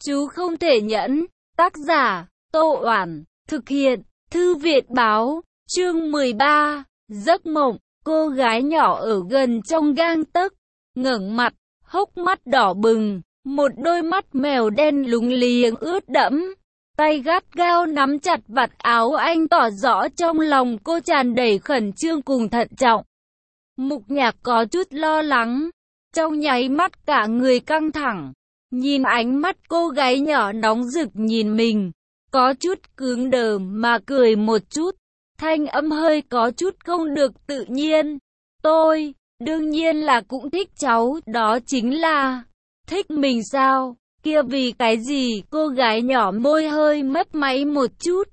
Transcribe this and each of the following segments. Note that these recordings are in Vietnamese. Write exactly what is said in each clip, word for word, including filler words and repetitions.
Chú không thể nhẫn. Tác giả, Tô Oản. Thực hiện, Thư viện Báo. Chương mười ba. Giấc mộng. Cô gái nhỏ ở gần trong gang tấc, ngẩng mặt, hốc mắt đỏ bừng, một đôi mắt mèo đen lúng liếng ướt đẫm. Tay gắt gao nắm chặt vạt áo anh, tỏ rõ trong lòng cô tràn đầy khẩn trương cùng thận trọng. Mục Nhạc có chút lo lắng, trong nháy mắt cả người căng thẳng, nhìn ánh mắt cô gái nhỏ nóng rực nhìn mình, có chút cứng đờ mà cười một chút, thanh âm hơi có chút không được tự nhiên. Tôi, đương nhiên là cũng thích cháu, đó chính là thích mình sao? Kia vì cái gì? Cô gái nhỏ môi hơi mấp máy một chút,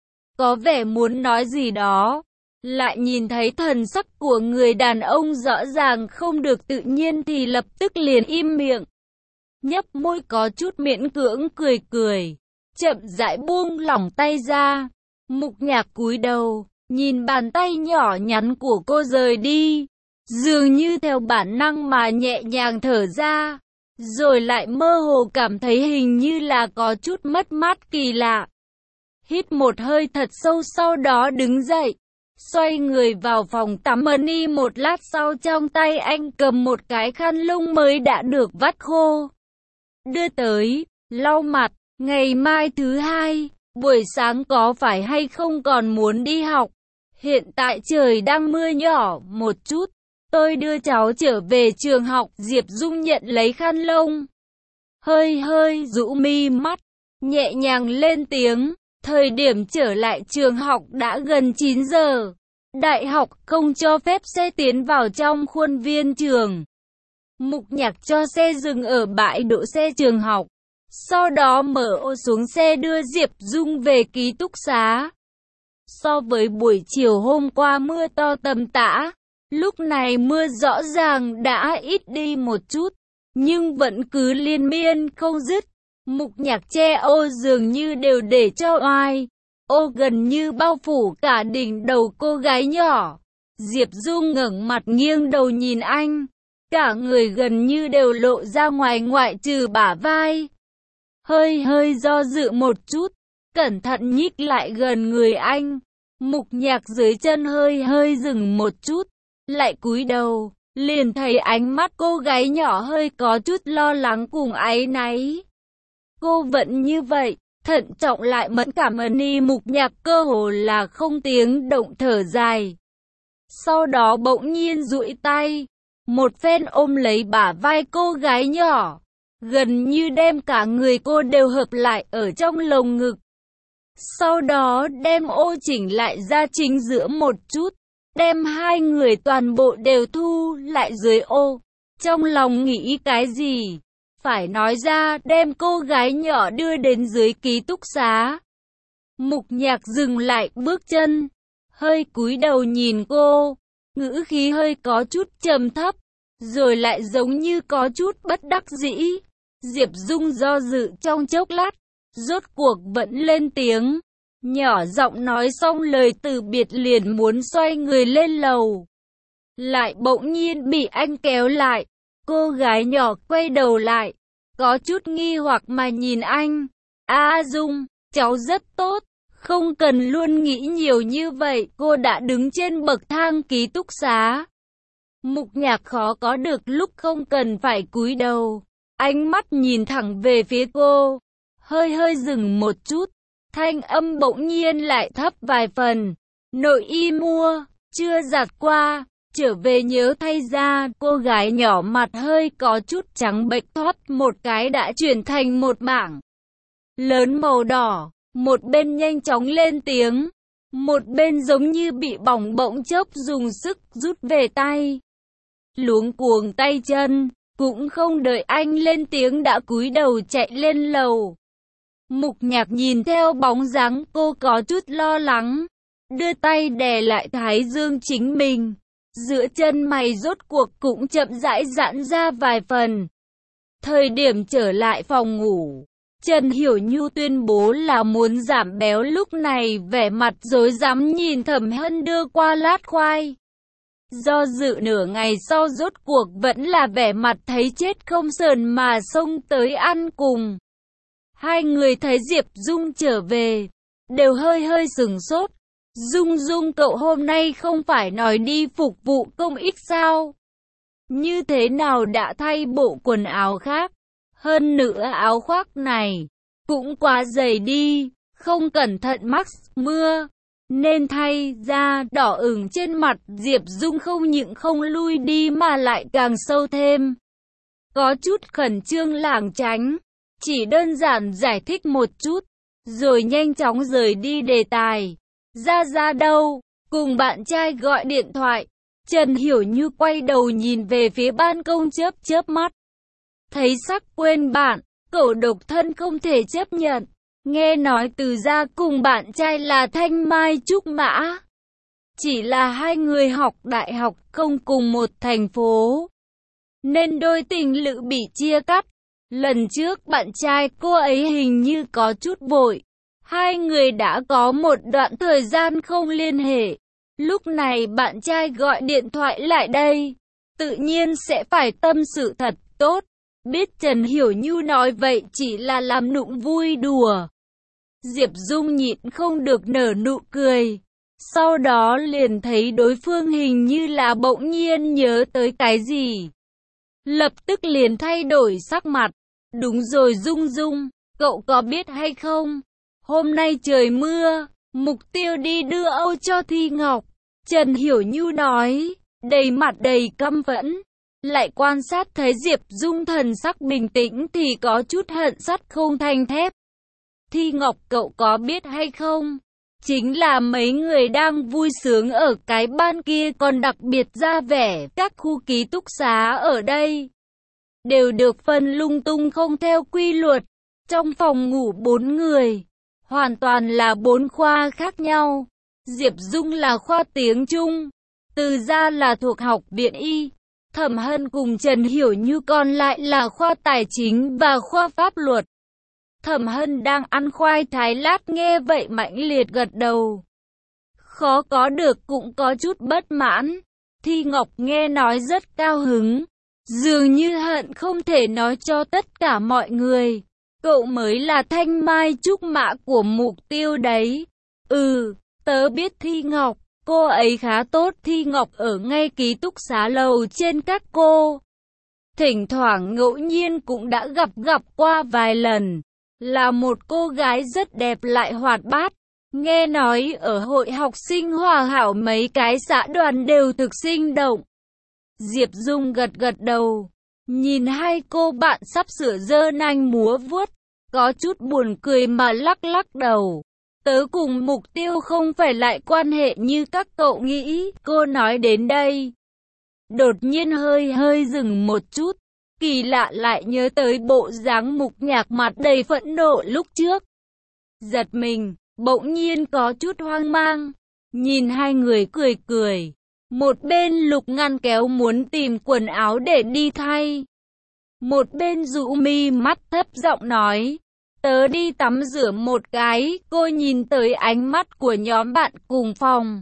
có vẻ muốn nói gì đó, lại nhìn thấy thần sắc của người đàn ông rõ ràng không được tự nhiên thì lập tức liền im miệng, nhấp môi có chút miễn cưỡng cười cười, chậm rãi buông lỏng tay ra. Mục Nhạc cúi đầu, nhìn bàn tay nhỏ nhắn của cô rời đi, dường như theo bản năng mà nhẹ nhàng thở ra, rồi lại mơ hồ cảm thấy hình như là có chút mất mát kỳ lạ. Hít một hơi thật sâu, sau đó đứng dậy, xoay người vào phòng tắm mani. Một lát sau, trong tay anh cầm một cái khăn lông mới đã được vắt khô, đưa tới, lau mặt. Ngày mai thứ hai, buổi sáng có phải hay không còn muốn đi học? Hiện tại trời đang mưa nhỏ một chút, tôi đưa cháu trở về trường học. Diệp Dung nhận lấy khăn lông, hơi hơi rũ mi mắt, nhẹ nhàng lên tiếng. Thời điểm trở lại trường học đã gần chín giờ. Đại học không cho phép xe tiến vào trong khuôn viên trường. Mục Nhạc cho xe dừng ở bãi đỗ xe trường học, sau đó mở ô xuống xe đưa Diệp Dung về ký túc xá. So với buổi chiều hôm qua mưa to tầm tã, lúc này mưa rõ ràng đã ít đi một chút, nhưng vẫn cứ liên miên không dứt. Mục Nhạc che ô dường như đều để cho oai, ô gần như bao phủ cả đỉnh đầu cô gái nhỏ. Diệp Dung ngẩng mặt nghiêng đầu nhìn anh, cả người gần như đều lộ ra ngoài ngoại trừ bả vai. Hơi hơi do dự một chút, cẩn thận nhích lại gần người anh. Mục Nhạc dưới chân hơi hơi dừng một chút, lại cúi đầu, liền thấy ánh mắt cô gái nhỏ hơi có chút lo lắng cùng áy náy. Cô vẫn như vậy, thận trọng lại mẫn cảm. Mani. Mục Nhạc cơ hồ là không tiếng động thở dài, sau đó bỗng nhiên duỗi tay, một phen ôm lấy bả vai cô gái nhỏ, gần như đem cả người cô đều hợp lại ở trong lồng ngực. Sau đó đem ô chỉnh lại ra chính giữa một chút, đem hai người toàn bộ đều thu lại dưới ô. Trong lòng nghĩ cái gì phải nói ra, đem cô gái nhỏ đưa đến dưới ký túc xá. Mục Nhạc dừng lại bước chân, hơi cúi đầu nhìn cô, ngữ khí hơi có chút trầm thấp, rồi lại giống như có chút bất đắc dĩ. Diệp Dung do dự trong chốc lát, rốt cuộc vẫn lên tiếng, nhỏ giọng nói xong lời từ biệt liền muốn xoay người lên lầu, lại bỗng nhiên bị anh kéo lại. Cô gái nhỏ quay đầu lại, có chút nghi hoặc mà nhìn anh. A Dung, cháu rất tốt, không cần luôn nghĩ nhiều như vậy. Cô đã đứng trên bậc thang ký túc xá. Mục Nhạc khó có được lúc không cần phải cúi đầu, ánh mắt nhìn thẳng về phía cô, hơi hơi dừng một chút, thanh âm bỗng nhiên lại thấp vài phần. Nội y mua, chưa giặt qua, trở về nhớ thay ra. Cô gái nhỏ mặt hơi có chút trắng bệch, thoát một cái đã chuyển thành một mảng lớn màu đỏ, một bên nhanh chóng lên tiếng, một bên giống như bị bỏng bỗng chốc dùng sức rút về tay. Luống cuống tay chân, cũng không đợi anh lên tiếng đã cúi đầu chạy lên lầu. Mục Nhạc nhìn theo bóng dáng cô có chút lo lắng, đưa tay đè lại thái dương chính mình, giữa chân mày rốt cuộc cũng chậm rãi giãn ra vài phần. Thời điểm trở lại phòng ngủ, Trần Hiểu Nhu tuyên bố là muốn giảm béo, lúc này vẻ mặt rối rắm nhìn Thẩm Hân đưa qua lát khoai. Do dự nửa ngày sau rốt cuộc vẫn là vẻ mặt thấy chết không sờn mà xông tới ăn cùng. Hai người thấy Diệp Dung trở về, đều hơi hơi sửng sốt. Dung Dung cậu hôm nay không phải nói đi phục vụ công ích sao? Như thế nào đã thay bộ quần áo khác? Hơn nữa áo khoác này cũng quá dày đi, không cẩn thận mắc mưa nên thay ra. Đỏ ửng trên mặt Diệp Dung không những không lui đi mà lại càng sâu thêm. Có chút khẩn trương lảng tránh, chỉ đơn giản giải thích một chút, rồi nhanh chóng rời đi đề tài. Ra Ra đâu? Cùng bạn trai gọi điện thoại. Trần Hiểu Như quay đầu nhìn về phía ban công chớp chớp mắt. Thấy sắc quên bạn, cậu độc thân không thể chấp nhận. Nghe nói Từ Gia cùng bạn trai là Thanh Mai Trúc Mã. Chỉ là hai người học đại học không cùng một thành phố, nên đôi tình lữ bị chia cắt. Lần trước bạn trai cô ấy hình như có chút vội. Hai người đã có một đoạn thời gian không liên hệ. Lúc này bạn trai gọi điện thoại lại đây, tự nhiên sẽ phải tâm sự thật tốt. Biết Trần Hiểu Như nói vậy chỉ là làm nũng vui đùa, Diệp Dung nhịn không được nở nụ cười. Sau đó liền thấy đối phương hình như là bỗng nhiên nhớ tới cái gì, lập tức liền thay đổi sắc mặt. Đúng rồi Dung Dung, cậu có biết hay không? Hôm nay trời mưa, mục tiêu đi đưa Âu cho Thi Ngọc. Trần Hiểu Như nói, đầy mặt đầy căm phẫn. Lại quan sát thấy Diệp Dung thần sắc bình tĩnh thì có chút hận sắt không thành thép. Thi Ngọc cậu có biết hay không? Chính là mấy người đang vui sướng ở cái ban kia còn đặc biệt ra vẻ các khu ký túc xá ở đây đều được phân lung tung không theo quy luật. Trong phòng ngủ bốn người, hoàn toàn là bốn khoa khác nhau. Diệp Dung là khoa tiếng Trung, Từ Gia là thuộc học viện Y, Thẩm Hân cùng Trần Hiểu Như còn lại là khoa tài chính và khoa pháp luật. Thẩm Hân đang ăn khoai thái lát nghe vậy mãnh liệt gật đầu. Khó có được cũng có chút bất mãn. Thi Ngọc nghe nói rất cao hứng, dường như hận không thể nói cho tất cả mọi người. Cậu mới là Thanh Mai Trúc Mã của mục tiêu đấy. Ừ, tớ biết Thi Ngọc, cô ấy khá tốt. Thi Ngọc ở ngay ký túc xá lầu trên các cô. Thỉnh thoảng ngẫu nhiên cũng đã gặp gặp qua vài lần. Là một cô gái rất đẹp lại hoạt bát. Nghe nói ở hội học sinh hòa hảo mấy cái xã đoàn đều thực sinh động. Diệp Dung gật gật đầu, nhìn hai cô bạn sắp sửa giơ nanh múa vuốt, có chút buồn cười mà lắc lắc đầu. Tớ cùng mục tiêu không phải lại quan hệ như các cậu nghĩ. Cô nói đến đây, đột nhiên hơi hơi dừng một chút. Kỳ lạ lại nhớ tới bộ dáng Mục Nhạc mặt đầy phẫn nộ lúc trước. Giật mình, bỗng nhiên có chút hoang mang. Nhìn hai người cười cười. Một bên Lục Ngăn kéo muốn tìm quần áo để đi thay. Một bên rũ mi mắt thấp giọng nói, tớ đi tắm rửa một cái. Cô nhìn tới ánh mắt của nhóm bạn cùng phòng,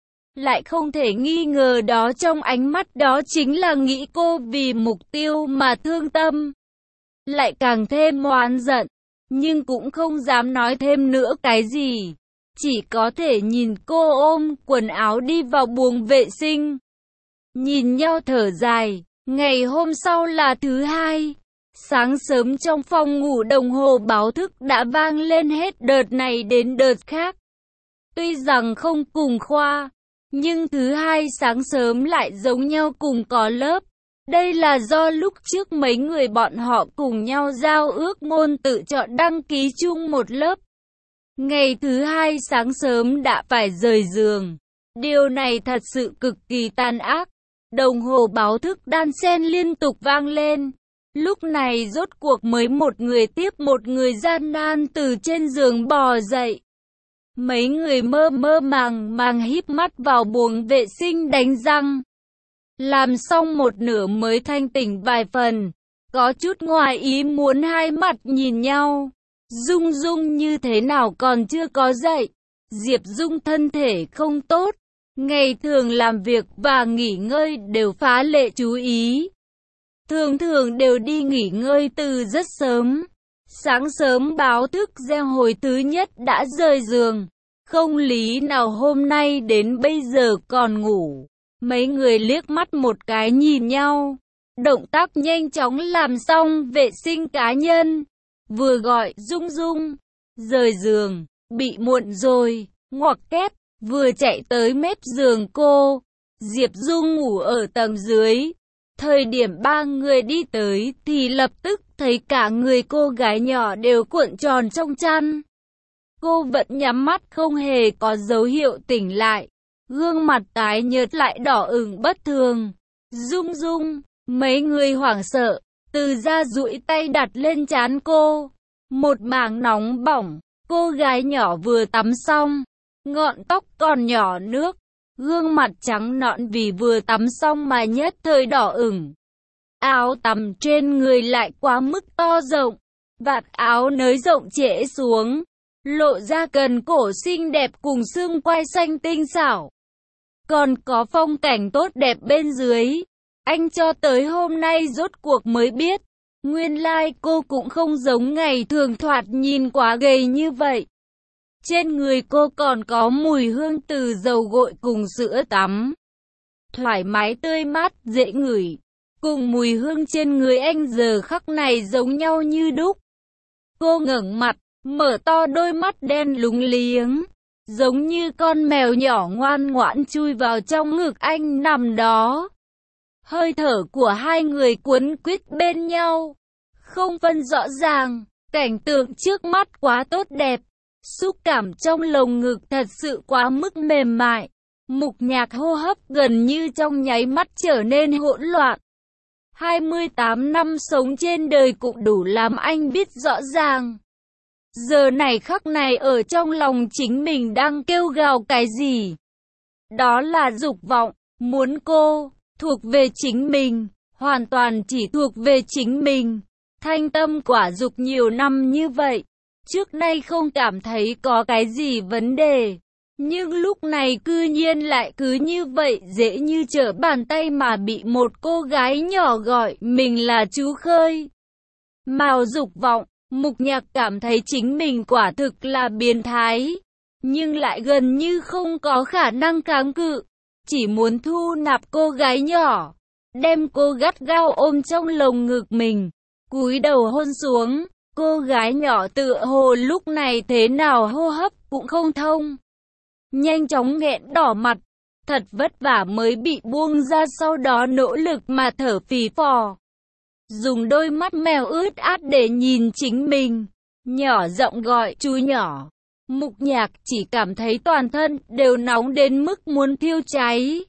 lại không thể nghi ngờ đó trong ánh mắt đó chính là nghĩ cô vì mục tiêu mà thương tâm. Lại càng thêm oán giận, nhưng cũng không dám nói thêm nữa cái gì. Chỉ có thể nhìn cô ôm quần áo đi vào buồng vệ sinh. Nhìn nhau thở dài. Ngày hôm sau là thứ hai. Sáng sớm trong phòng ngủ đồng hồ báo thức đã vang lên hết đợt này đến đợt khác. Tuy rằng không cùng khoa, nhưng thứ hai sáng sớm lại giống nhau cùng có lớp. Đây là do lúc trước mấy người bọn họ cùng nhau giao ước môn tự chọn đăng ký chung một lớp. Ngày thứ hai sáng sớm đã phải rời giường. Điều này thật sự cực kỳ tàn ác. Đồng hồ báo thức đan xen liên tục vang lên. Lúc này rốt cuộc mới một người tiếp một người gian nan từ trên giường bò dậy. Mấy người mơ mơ màng màng híp mắt vào buồng vệ sinh đánh răng. Làm xong một nửa mới thanh tỉnh vài phần. Có chút ngoài ý muốn hai mặt nhìn nhau. Dung Dung như thế nào còn chưa có dậy. Diệp Dung thân thể không tốt. Ngày thường làm việc và nghỉ ngơi đều phá lệ chú ý. Thường thường đều đi nghỉ ngơi từ rất sớm. Sáng sớm báo thức reo hồi thứ nhất đã rời giường. Không lý nào hôm nay đến bây giờ còn ngủ. Mấy người liếc mắt một cái nhìn nhau. Động tác nhanh chóng làm xong vệ sinh cá nhân. Vừa gọi Dung Dung. Rời giường. Bị muộn rồi. Ngoặc kép. Vừa chạy tới mép giường cô. Diệp Dung ngủ ở tầng dưới. Thời điểm ba người đi tới thì lập tức thấy cả người cô gái nhỏ đều cuộn tròn trong chăn. Cô vẫn nhắm mắt không hề có dấu hiệu tỉnh lại. Gương mặt tái nhợt lại đỏ ửng bất thường. Dung Dung, mấy người hoảng sợ, từ ra duỗi tay đặt lên trán cô. Một mảng nóng bỏng, cô gái nhỏ vừa tắm xong. Ngọn tóc còn nhỏ nước. Gương mặt trắng nõn vì vừa tắm xong mà nhất thời đỏ ửng. Áo tắm trên người lại quá mức to rộng. Vạt áo nới rộng trễ xuống. Lộ ra cần cổ xinh đẹp cùng xương quai xanh tinh xảo. Còn có phong cảnh tốt đẹp bên dưới. Anh cho tới hôm nay rốt cuộc mới biết. Nguyên lai like cô cũng không giống ngày thường thoạt nhìn quá gầy như vậy. Trên người cô còn có mùi hương từ dầu gội cùng sữa tắm. Thoải mái tươi mát, dễ ngửi. Cùng mùi hương trên người anh giờ khắc này giống nhau như đúc. Cô ngẩng mặt, mở to đôi mắt đen lúng liếng. Giống như con mèo nhỏ ngoan ngoãn chui vào trong ngực anh nằm đó. Hơi thở của hai người cuốn quýt bên nhau. Không phân rõ ràng, cảnh tượng trước mắt quá tốt đẹp. Xúc cảm trong lồng ngực thật sự quá mức mềm mại. Mục Nhạc hô hấp gần như trong nháy mắt trở nên hỗn loạn. hai mươi tám năm sống trên đời cũng đủ làm anh biết rõ ràng. Giờ này khắc này ở trong lòng chính mình đang kêu gào cái gì? Đó là dục vọng, muốn cô, thuộc về chính mình, hoàn toàn chỉ thuộc về chính mình. Thanh tâm quả dục nhiều năm như vậy. Trước nay không cảm thấy có cái gì vấn đề. Nhưng lúc này cư nhiên lại cứ như vậy dễ như trở bàn tay mà bị một cô gái nhỏ gọi mình là chú Khơi. Mào dục vọng, Mục Nhạc cảm thấy chính mình quả thực là biến thái. Nhưng lại gần như không có khả năng kháng cự. Chỉ muốn thu nạp cô gái nhỏ. Đem cô gắt gao ôm trong lồng ngực mình. Cúi đầu hôn xuống. Cô gái nhỏ tựa hồ lúc này thế nào hô hấp cũng không thông. Nhanh chóng nghẹn đỏ mặt. Thật vất vả mới bị buông ra, sau đó nỗ lực mà thở phì phò. Dùng đôi mắt mèo ướt át để nhìn chính mình. Nhỏ giọng gọi chú nhỏ. Mục Nhạc chỉ cảm thấy toàn thân đều nóng đến mức muốn thiêu cháy.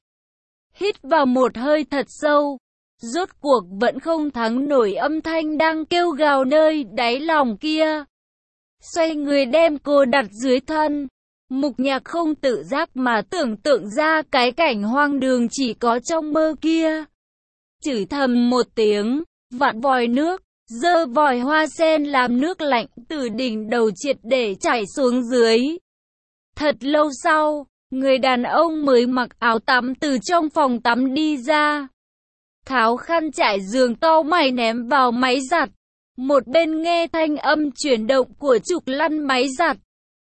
Hít vào một hơi thật sâu. Rốt cuộc vẫn không thắng nổi âm thanh đang kêu gào nơi đáy lòng kia. Xoay người đem cô đặt dưới thân. Mục Nhạc không tự giác mà tưởng tượng ra cái cảnh hoang đường chỉ có trong mơ kia. Chửi thầm một tiếng, vặn vòi nước, giơ vòi hoa sen làm nước lạnh từ đỉnh đầu triệt để chảy xuống dưới. Thật lâu sau, người đàn ông mới mặc áo tắm từ trong phòng tắm đi ra. Tháo khăn trải giường cau mày ném vào máy giặt. Một bên nghe thanh âm chuyển động của trục lăn máy giặt.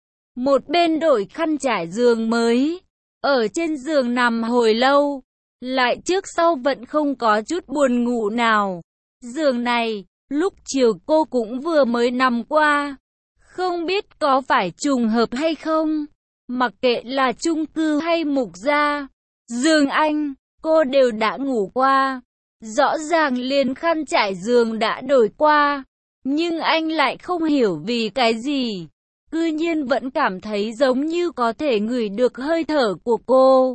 Một bên đổi khăn trải giường mới. Ở trên giường nằm hồi lâu. Lại trước sau vẫn không có chút buồn ngủ nào. Giường này, lúc chiều cô cũng vừa mới nằm qua. Không biết có phải trùng hợp hay không. Mặc kệ là chung cư hay mục gia, giường anh, cô đều đã ngủ qua. Rõ ràng liền khăn trải giường đã đổi qua. Nhưng anh lại không hiểu vì cái gì. Cư nhiên vẫn cảm thấy giống như có thể ngửi được hơi thở của cô.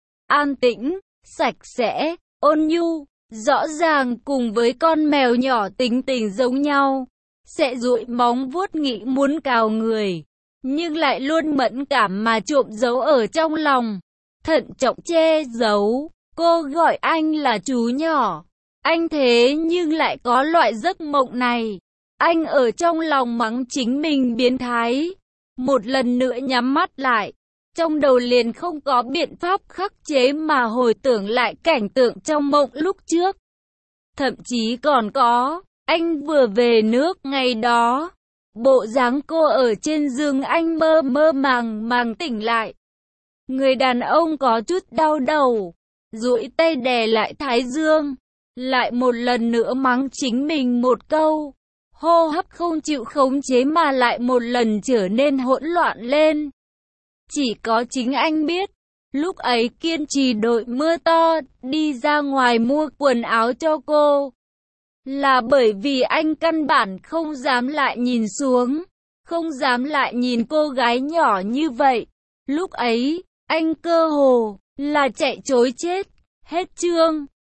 An tĩnh, sạch sẽ, ôn nhu, rõ ràng cùng với con mèo nhỏ tính tình giống nhau. Sẽ duỗi móng vuốt nghĩ muốn cào người. Nhưng lại luôn mẫn cảm mà trộm giấu ở trong lòng. Thận trọng che giấu. Cô gọi anh là chú nhỏ. Anh thế nhưng lại có loại giấc mộng này. Anh ở trong lòng mắng chính mình biến thái. Một lần nữa nhắm mắt lại. Trong đầu liền không có biện pháp khắc chế mà hồi tưởng lại cảnh tượng trong mộng lúc trước. Thậm chí còn có Anh vừa về nước ngày đó. Bộ dáng cô ở trên giường anh mơ mơ màng màng tỉnh lại. Người đàn ông có chút đau đầu, duỗi tay đè lại thái dương, lại một lần nữa mắng chính mình một câu. Hô hấp không chịu khống chế mà lại một lần trở nên hỗn loạn lên. Chỉ có chính anh biết, lúc ấy kiên trì đội mưa to, đi ra ngoài mua quần áo cho cô. Là bởi vì anh căn bản không dám lại nhìn xuống, không dám lại nhìn cô gái nhỏ như vậy. Lúc ấy, anh cơ hồ là chạy trối chết. Hết chương.